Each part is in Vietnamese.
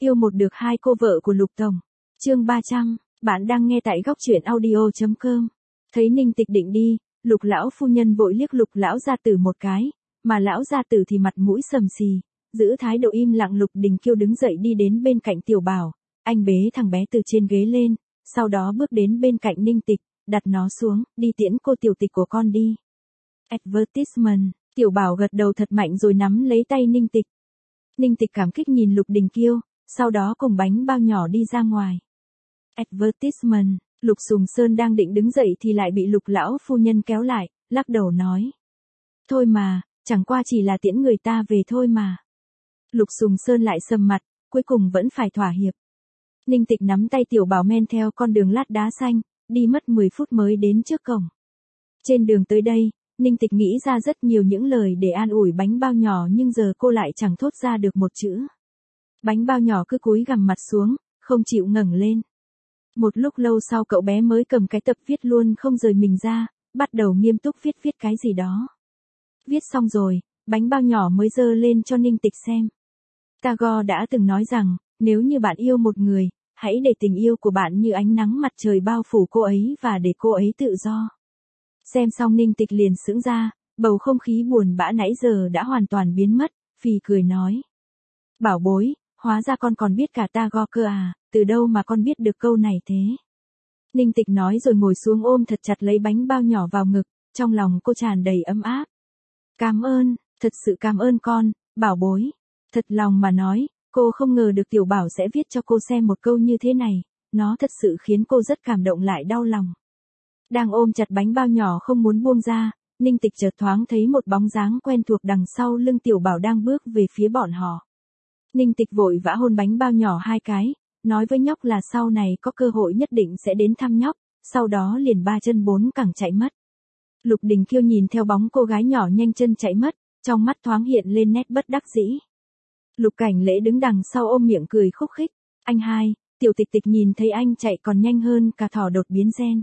Yêu một được hai cô vợ của Lục Tổng. Chương 300, bạn đang nghe tại góc truyện audio.com. Thấy Ninh Tịch định đi, Lục lão phu nhân vội liếc Lục lão gia tử một cái, mà lão gia tử thì mặt mũi sầm xì, giữ thái độ im lặng. Lục Đình Kiêu đứng dậy đi đến bên cạnh Tiểu Bảo, anh bế thằng bé từ trên ghế lên, sau đó bước đến bên cạnh Ninh Tịch, đặt nó xuống, đi tiễn cô tiểu tịch của con đi. Advertisement, Tiểu Bảo gật đầu thật mạnh rồi nắm lấy tay Ninh Tịch. Ninh Tịch cảm kích nhìn Lục Đình Kiêu, sau đó cùng bánh bao nhỏ đi ra ngoài. Advertisement, Lục Sùng Sơn đang định đứng dậy thì lại bị Lục lão phu nhân kéo lại, lắc đầu nói. Thôi mà, chẳng qua chỉ là tiễn người ta về thôi mà. Lục Sùng Sơn lại sầm mặt, cuối cùng vẫn phải thỏa hiệp. Ninh Tịch nắm tay Tiểu Bảo men theo con đường lát đá xanh, đi mất 10 phút mới đến trước cổng. Trên đường tới đây, Ninh Tịch nghĩ ra rất nhiều những lời để an ủi bánh bao nhỏ, nhưng giờ cô lại chẳng thốt ra được một chữ. Bánh bao nhỏ cứ cúi gằm mặt xuống, không chịu ngẩng lên. Một lúc lâu sau cậu bé mới cầm cái tập viết luôn không rời mình ra, bắt đầu nghiêm túc viết cái gì đó. Viết xong rồi, bánh bao nhỏ mới giơ lên cho Ninh Tịch xem. Tagore đã từng nói rằng, nếu như bạn yêu một người, hãy để tình yêu của bạn như ánh nắng mặt trời bao phủ cô ấy và để cô ấy tự do. Xem xong Ninh Tịch liền sững ra, bầu không khí buồn bã nãy giờ đã hoàn toàn biến mất, phì cười nói. Bảo bối, hóa ra con còn biết cả Tagore cơ à, từ đâu mà con biết được câu này thế? Ninh Tịch nói rồi ngồi xuống ôm thật chặt lấy bánh bao nhỏ vào ngực, trong lòng cô tràn đầy ấm áp. Cảm ơn, thật sự cảm ơn con, bảo bối. Thật lòng mà nói, cô không ngờ được Tiểu Bảo sẽ viết cho cô xem một câu như thế này, nó thật sự khiến cô rất cảm động lại đau lòng. Đang ôm chặt bánh bao nhỏ không muốn buông ra, Ninh Tịch chợt thoáng thấy một bóng dáng quen thuộc đằng sau lưng Tiểu Bảo đang bước về phía bọn họ. Ninh Tịch vội vã hôn bánh bao nhỏ 2 cái, nói với nhóc là sau này có cơ hội nhất định sẽ đến thăm nhóc, sau đó liền 3 chân 4 cẳng chạy mất. Lục Đình Kiêu nhìn theo bóng cô gái nhỏ nhanh chân chạy mất, trong mắt thoáng hiện lên nét bất đắc dĩ. Lục Cảnh Lễ đứng đằng sau ôm miệng cười khúc khích, anh hai, Tiểu Tịch Tịch nhìn thấy anh chạy còn nhanh hơn cả thỏ đột biến gen.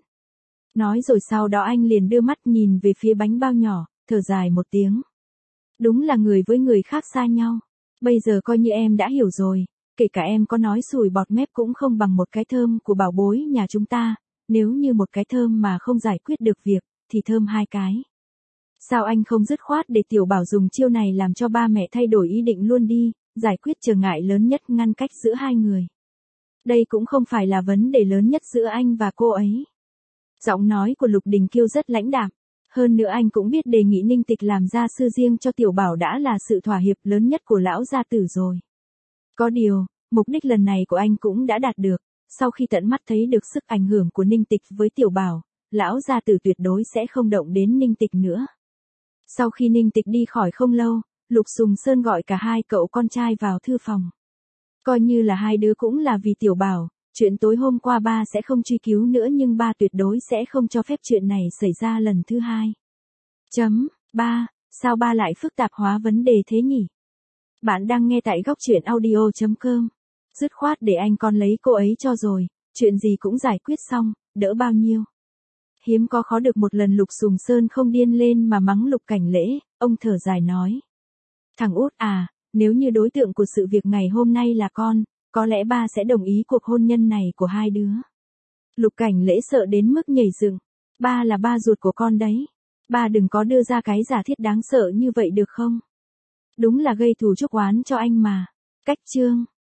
Nói rồi sau đó anh liền đưa mắt nhìn về phía bánh bao nhỏ, thở dài một tiếng. Đúng là người với người khác xa nhau. Bây giờ coi như em đã hiểu rồi, kể cả em có nói sùi bọt mép cũng không bằng một cái thơm của bảo bối nhà chúng ta, nếu như một cái thơm mà không giải quyết được việc, thì thơm 2 cái. Sao anh không dứt khoát để Tiểu Bảo dùng chiêu này làm cho ba mẹ thay đổi ý định luôn đi, giải quyết trở ngại lớn nhất ngăn cách giữa hai người. Đây cũng không phải là vấn đề lớn nhất giữa anh và cô ấy. Giọng nói của Lục Đình Kiêu rất lãnh đạm. Hơn nữa anh cũng biết đề nghị Ninh Tịch làm gia sư riêng cho Tiểu Bảo đã là sự thỏa hiệp lớn nhất của lão gia tử rồi. Có điều, mục đích lần này của anh cũng đã đạt được, sau khi tận mắt thấy được sức ảnh hưởng của Ninh Tịch với Tiểu Bảo, lão gia tử tuyệt đối sẽ không động đến Ninh Tịch nữa. Sau khi Ninh Tịch đi khỏi không lâu, Lục Sùng Sơn gọi cả hai cậu con trai vào thư phòng. Coi như là hai đứa cũng là vì Tiểu Bảo, chuyện tối hôm qua ba sẽ không truy cứu nữa nhưng ba tuyệt đối sẽ không cho phép chuyện này xảy ra lần thứ hai. Ba, sao ba lại phức tạp hóa vấn đề thế nhỉ? Bạn đang nghe tại góc truyện audio.com. Dứt khoát để anh con lấy cô ấy cho rồi, chuyện gì cũng giải quyết xong, đỡ bao nhiêu. Hiếm có khó được một lần Lục Sùng Sơn không điên lên mà mắng Lục Cảnh Lễ, ông thở dài nói. Thằng út à, nếu như đối tượng của sự việc ngày hôm nay là con, có lẽ ba sẽ đồng ý cuộc hôn nhân này của hai đứa. Lục Cảnh Lễ sợ đến mức nhảy dựng. Ba là ba ruột của con đấy. Ba đừng có đưa ra cái giả thiết đáng sợ như vậy được không? Đúng là gây thù chuốc oán cho anh mà. Cách chương.